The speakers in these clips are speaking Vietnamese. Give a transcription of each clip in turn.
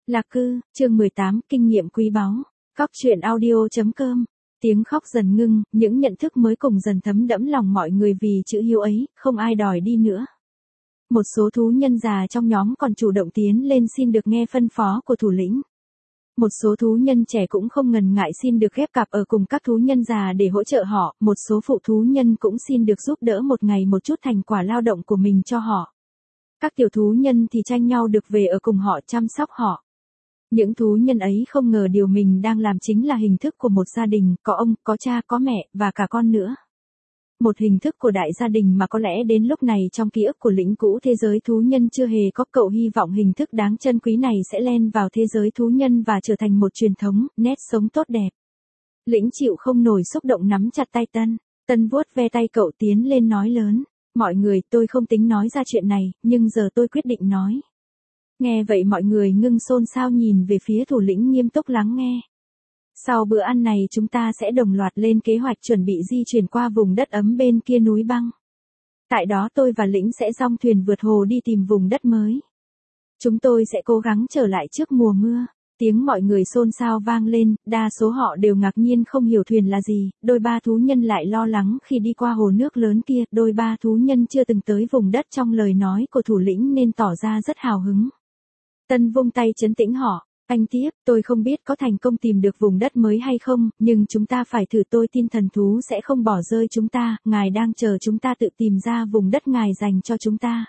Lạc Cư, chương 18, kinh nghiệm quý báu. Cóc truyện audio.com. Tiếng khóc dần ngưng, những nhận thức mới cùng dần thấm đẫm lòng mọi người vì chữ hiếu ấy, không ai đòi đi nữa. Một số thú nhân già trong nhóm còn chủ động tiến lên xin được nghe phân phó của thủ lĩnh. Một số thú nhân trẻ cũng không ngần ngại xin được ghép cặp ở cùng các thú nhân già để hỗ trợ họ, một số phụ thú nhân cũng xin được giúp đỡ một ngày một chút thành quả lao động của mình cho họ. Các tiểu thú nhân thì tranh nhau được về ở cùng họ chăm sóc họ. Những thú nhân ấy không ngờ điều mình đang làm chính là hình thức của một gia đình, có ông, có cha, có mẹ, và cả con nữa. Một hình thức của đại gia đình mà có lẽ đến lúc này trong ký ức của lĩnh cũ thế giới thú nhân chưa hề có. Cậu hy vọng hình thức đáng trân quý này sẽ len vào thế giới thú nhân và trở thành một truyền thống, nét sống tốt đẹp. Lĩnh chịu không nổi xúc động nắm chặt tay Tân. Tân vuốt ve tay cậu tiến lên nói lớn. Mọi người, tôi không tính nói ra chuyện này, nhưng giờ tôi quyết định nói. Nghe vậy mọi người ngưng xôn xao nhìn về phía thủ lĩnh nghiêm túc lắng nghe. Sau bữa ăn này chúng ta sẽ đồng loạt lên kế hoạch chuẩn bị di chuyển qua vùng đất ấm bên kia núi băng. Tại đó tôi và lĩnh sẽ dong thuyền vượt hồ đi tìm vùng đất mới. Chúng tôi sẽ cố gắng trở lại trước mùa mưa. Tiếng mọi người xôn xao vang lên, đa số họ đều ngạc nhiên không hiểu thuyền là gì, đôi ba thú nhân lại lo lắng khi đi qua hồ nước lớn kia, đôi ba thú nhân chưa từng tới vùng đất trong lời nói của thủ lĩnh nên tỏ ra rất hào hứng. Tân vung tay trấn tĩnh họ, anh tiếp, tôi không biết có thành công tìm được vùng đất mới hay không, nhưng chúng ta phải thử, tôi tin thần thú sẽ không bỏ rơi chúng ta, ngài đang chờ chúng ta tự tìm ra vùng đất ngài dành cho chúng ta.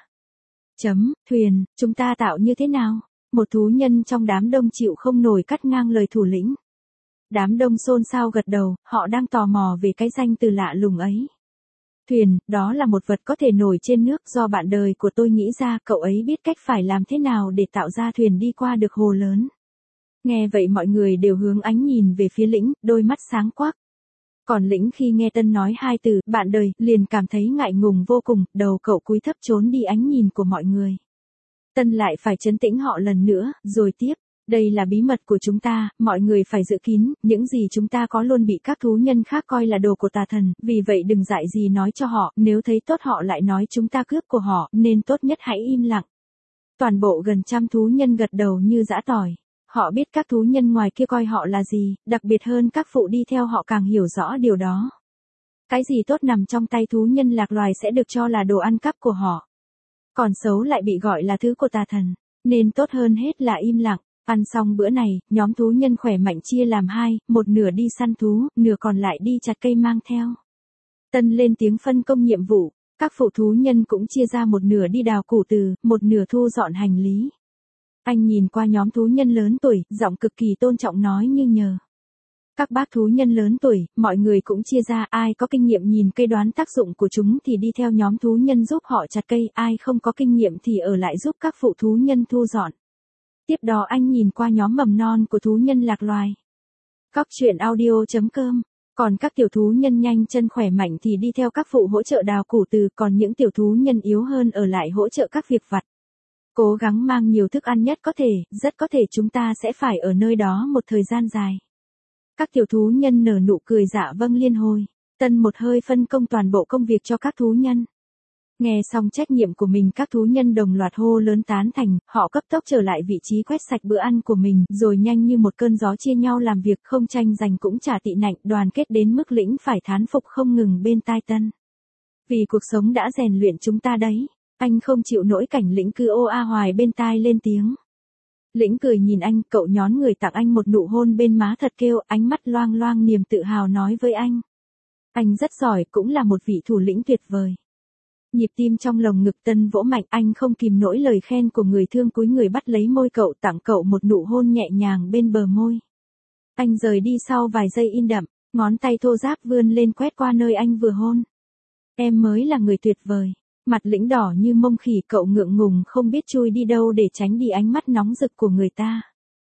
Thuyền, chúng ta tạo như thế nào? Một thú nhân trong đám đông chịu không nổi cắt ngang lời thủ lĩnh. Đám đông xôn xao gật đầu, họ đang tò mò về cái danh từ lạ lùng ấy. Thuyền, đó là một vật có thể nổi trên nước do bạn đời của tôi nghĩ ra, cậu ấy biết cách phải làm thế nào để tạo ra thuyền đi qua được hồ lớn. Nghe vậy mọi người đều hướng ánh nhìn về phía lĩnh, đôi mắt sáng quắc. Còn lĩnh khi nghe Tân nói hai từ, bạn đời, liền cảm thấy ngại ngùng vô cùng, đầu cậu cúi thấp trốn đi ánh nhìn của mọi người. Tân lại phải trấn tĩnh họ lần nữa, rồi tiếp. Đây là bí mật của chúng ta, mọi người phải giữ kín, những gì chúng ta có luôn bị các thú nhân khác coi là đồ của tà thần, vì vậy đừng dại gì nói cho họ, nếu thấy tốt họ lại nói chúng ta cướp của họ, nên tốt nhất hãy im lặng. Toàn bộ gần 100 thú nhân gật đầu như giã tỏi. Họ biết các thú nhân ngoài kia coi họ là gì, đặc biệt hơn các phụ đi theo họ càng hiểu rõ điều đó. Cái gì tốt nằm trong tay thú nhân lạc loài sẽ được cho là đồ ăn cắp của họ. Còn xấu lại bị gọi là thứ của tà thần, nên tốt hơn hết là im lặng. Ăn xong bữa này, nhóm thú nhân khỏe mạnh chia làm hai, một nửa đi săn thú, nửa còn lại đi chặt cây mang theo. Tân lên tiếng phân công nhiệm vụ, các phụ thú nhân cũng chia ra một nửa đi đào củ từ, một nửa thu dọn hành lý. Anh nhìn qua nhóm thú nhân lớn tuổi, giọng cực kỳ tôn trọng nói như nhờ. Các bác thú nhân lớn tuổi, mọi người cũng chia ra, ai có kinh nghiệm nhìn cây đoán tác dụng của chúng thì đi theo nhóm thú nhân giúp họ chặt cây, ai không có kinh nghiệm thì ở lại giúp các phụ thú nhân thu dọn. Tiếp đó anh nhìn qua nhóm mầm non của thú nhân lạc loài. Cóc truyện audio.com. Còn các tiểu thú nhân nhanh chân khỏe mạnh thì đi theo các phụ hỗ trợ đào củ từ, còn những tiểu thú nhân yếu hơn ở lại hỗ trợ các việc vặt. Cố gắng mang nhiều thức ăn nhất có thể, rất có thể chúng ta sẽ phải ở nơi đó một thời gian dài. Các tiểu thú nhân nở nụ cười dạ vâng liên hồi. Tân một hơi phân công toàn bộ công việc cho các thú nhân. Nghe xong trách nhiệm của mình, các thú nhân đồng loạt hô lớn tán thành, họ cấp tốc trở lại vị trí quét sạch bữa ăn của mình, rồi nhanh như một cơn gió chia nhau làm việc, không tranh giành cũng chả tị nạnh, đoàn kết đến mức lĩnh phải thán phục không ngừng bên tai Tân. Vì cuộc sống đã rèn luyện chúng ta đấy, anh không chịu nổi cảnh lĩnh cứ ô a hoài bên tai lên tiếng. Lĩnh cười nhìn anh, cậu nhón người tặng anh một nụ hôn bên má thật kêu, ánh mắt loang loang niềm tự hào nói với anh. Anh rất giỏi, cũng là một vị thủ lĩnh tuyệt vời. Nhịp tim trong lồng ngực Tân vỗ mạnh, anh không kìm nổi lời khen của người thương, cúi người bắt lấy môi cậu, tặng cậu một nụ hôn nhẹ nhàng bên bờ môi. Anh rời đi sau vài giây in đậm, ngón tay thô ráp vươn lên quét qua nơi anh vừa hôn. Em mới là người tuyệt vời. Mặt lĩnh đỏ như mông khỉ, cậu ngượng ngùng không biết chui đi đâu để tránh đi ánh mắt nóng rực của người ta.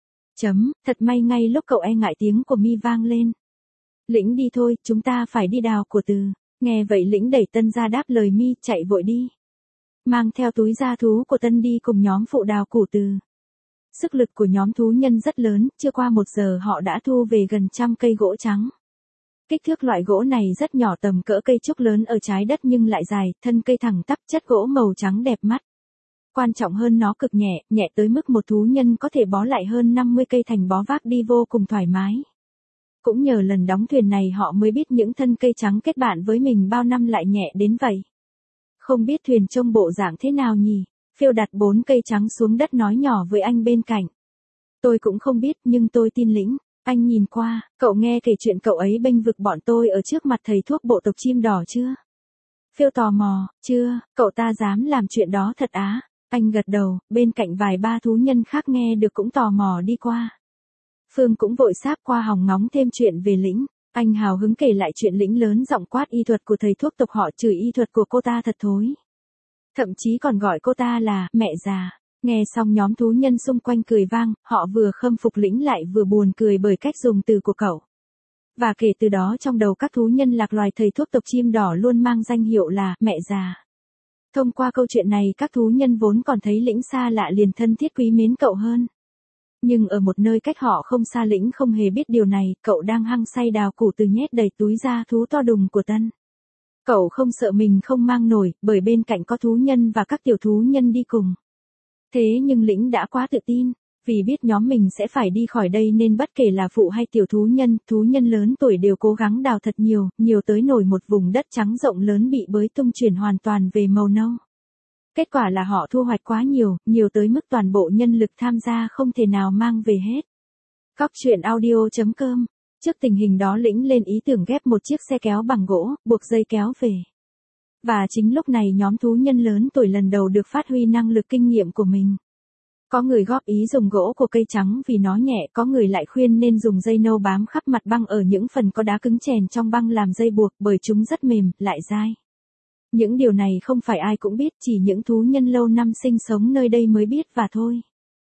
Thật may ngay lúc cậu e ngại tiếng của Mi vang lên. Lĩnh đi thôi, chúng ta phải đi đào của từ. Nghe vậy lĩnh đẩy Tân ra đáp lời Mi, chạy vội đi. Mang theo túi gia thú của Tân đi cùng nhóm phụ đào củ từ. Sức lực của nhóm thú nhân rất lớn, chưa qua 1 giờ họ đã thu về gần 100 cây gỗ trắng. Kích thước loại gỗ này rất nhỏ, tầm cỡ cây trúc lớn ở trái đất nhưng lại dài, thân cây thẳng tắp, chất gỗ màu trắng đẹp mắt. Quan trọng hơn nó cực nhẹ, nhẹ tới mức một thú nhân có thể bó lại hơn 50 cây thành bó vác đi vô cùng thoải mái. Cũng nhờ lần đóng thuyền này họ mới biết những thân cây trắng kết bạn với mình bao năm lại nhẹ đến vậy. Không biết thuyền trông bộ dạng thế nào nhỉ? Phil đặt 4 cây trắng xuống đất nói nhỏ với anh bên cạnh. Tôi cũng không biết nhưng tôi tin Lĩnh. Anh nhìn qua, cậu nghe kể chuyện cậu ấy bênh vực bọn tôi ở trước mặt thầy thuốc bộ tộc chim đỏ chưa? Phil tò mò, chưa, cậu ta dám làm chuyện đó thật á? Anh gật đầu, bên cạnh vài ba thú nhân khác nghe được cũng tò mò đi qua. Phương cũng vội sáp qua hòng ngóng thêm chuyện về Lĩnh. Anh hào hứng kể lại chuyện Lĩnh lớn giọng quát y thuật của thầy thuốc tộc họ, chửi y thuật của cô ta thật thối. Thậm chí còn gọi cô ta là mẹ già. Nghe xong nhóm thú nhân xung quanh cười vang, họ vừa khâm phục Lĩnh lại vừa buồn cười bởi cách dùng từ của cậu. Và kể từ đó trong đầu các thú nhân lạc loài thầy thuốc tộc chim đỏ luôn mang danh hiệu là mẹ già. Thông qua câu chuyện này các thú nhân vốn còn thấy Lĩnh xa lạ liền thân thiết quý mến cậu hơn. Nhưng ở một nơi cách họ không xa, Lĩnh không hề biết điều này, cậu đang hăng say đào củ từ nhét đầy túi da thú to đùng của Tân. Cậu không sợ mình không mang nổi, bởi bên cạnh có thú nhân và các tiểu thú nhân đi cùng. Thế nhưng Lĩnh đã quá tự tin, vì biết nhóm mình sẽ phải đi khỏi đây nên bất kể là phụ hay tiểu thú nhân lớn tuổi đều cố gắng đào thật nhiều, nhiều tới nổi một vùng đất trắng rộng lớn bị bới tung chuyển hoàn toàn về màu nâu. Kết quả là họ thu hoạch quá nhiều, nhiều tới mức toàn bộ nhân lực tham gia không thể nào mang về hết. Cóc truyện audio.com. Trước tình hình đó Lĩnh lên ý tưởng ghép một chiếc xe kéo bằng gỗ, buộc dây kéo về. Và chính lúc này nhóm thú nhân lớn tuổi lần đầu được phát huy năng lực kinh nghiệm của mình. Có người góp ý dùng gỗ của cây trắng vì nó nhẹ, có người lại khuyên nên dùng dây nâu bám khắp mặt băng ở những phần có đá cứng chèn trong băng làm dây buộc, bởi chúng rất mềm, lại dai. Những điều này không phải ai cũng biết, chỉ những thú nhân lâu năm sinh sống nơi đây mới biết và thôi.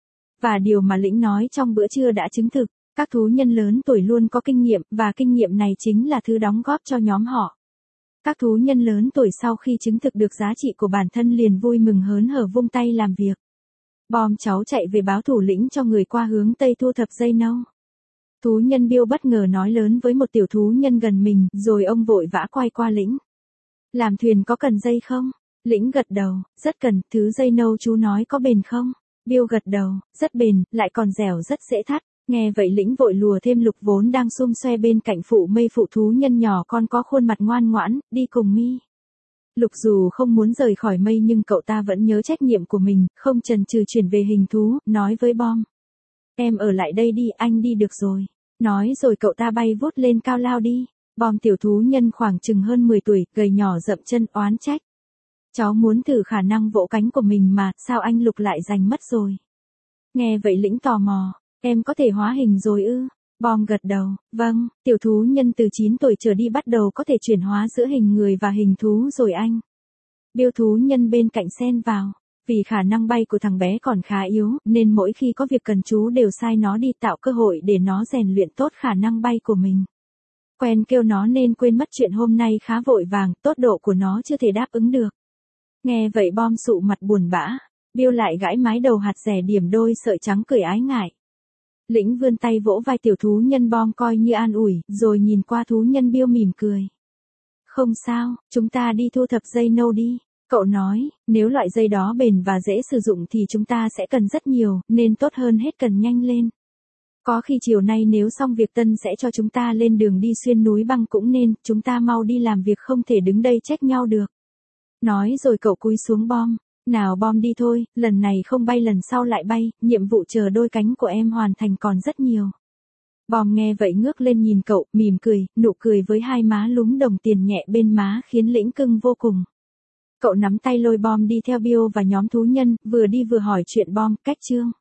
Và điều mà Lĩnh nói trong bữa trưa đã chứng thực, các thú nhân lớn tuổi luôn có kinh nghiệm, và kinh nghiệm này chính là thứ đóng góp cho nhóm họ. Các thú nhân lớn tuổi sau khi chứng thực được giá trị của bản thân liền vui mừng hớn hở vung tay làm việc. Bom cháu chạy về báo thủ lĩnh cho người qua hướng tây thu thập dây nâu. Thú nhân Bill bất ngờ nói lớn với một tiểu thú nhân gần mình, rồi ông vội vã quay qua Lĩnh. Làm thuyền có cần dây không? Lĩnh gật đầu, rất cần, thứ dây nâu chú nói có bền không? Bill gật đầu, rất bền, lại còn dẻo rất dễ thắt. Nghe vậy Lĩnh vội lùa thêm Lục vốn đang xum xoe bên cạnh phụ mây phụ thú nhân nhỏ con có khuôn mặt ngoan ngoãn, đi cùng mi. Lục dù không muốn rời khỏi mây nhưng cậu ta vẫn nhớ trách nhiệm của mình, không chần chừ chuyển về hình thú, nói với Bom. Em ở lại đây đi, anh đi được rồi. Nói rồi cậu ta bay vút lên cao lao đi. Bom tiểu thú nhân khoảng chừng hơn 10 tuổi, gầy nhỏ dậm chân oán trách. Cháu muốn thử khả năng vỗ cánh của mình mà, sao anh Lục lại giành mất rồi? Nghe vậy Lĩnh tò mò, em có thể hóa hình rồi ư? Bom gật đầu, vâng, tiểu thú nhân từ 9 tuổi trở đi bắt đầu có thể chuyển hóa giữa hình người và hình thú rồi anh. Bill thú nhân bên cạnh xen vào. Vì khả năng bay của thằng bé còn khá yếu, nên mỗi khi có việc cần chú đều sai nó đi tạo cơ hội để nó rèn luyện tốt khả năng bay của mình. Quen kêu nó nên quên mất chuyện hôm nay khá vội vàng, tốc độ của nó chưa thể đáp ứng được. Nghe vậy Bom sụ mặt buồn bã. Bill lại gãi mái đầu hạt rẻ điểm đôi sợi trắng cười ái ngại. Lĩnh vươn tay vỗ vai tiểu thú nhân Bom coi như an ủi, rồi nhìn qua thú nhân Bill mỉm cười. Không sao, chúng ta đi thu thập dây nâu đi. Cậu nói, nếu loại dây đó bền và dễ sử dụng thì chúng ta sẽ cần rất nhiều, nên tốt hơn hết cần nhanh lên. Có khi chiều nay nếu xong việc Tân sẽ cho chúng ta lên đường đi xuyên núi băng cũng nên, chúng ta mau đi làm việc không thể đứng đây trách nhau được. Nói rồi cậu cúi xuống Bom. Nào Bom đi thôi, lần này không bay lần sau lại bay, nhiệm vụ chờ đôi cánh của em hoàn thành còn rất nhiều. Bom nghe vậy ngước lên nhìn cậu, mỉm cười, nụ cười với hai má lúm đồng tiền nhẹ bên má khiến Lĩnh cưng vô cùng. Cậu nắm tay lôi Bom đi theo Bill và nhóm thú nhân, vừa đi vừa hỏi chuyện Bom, cách chương.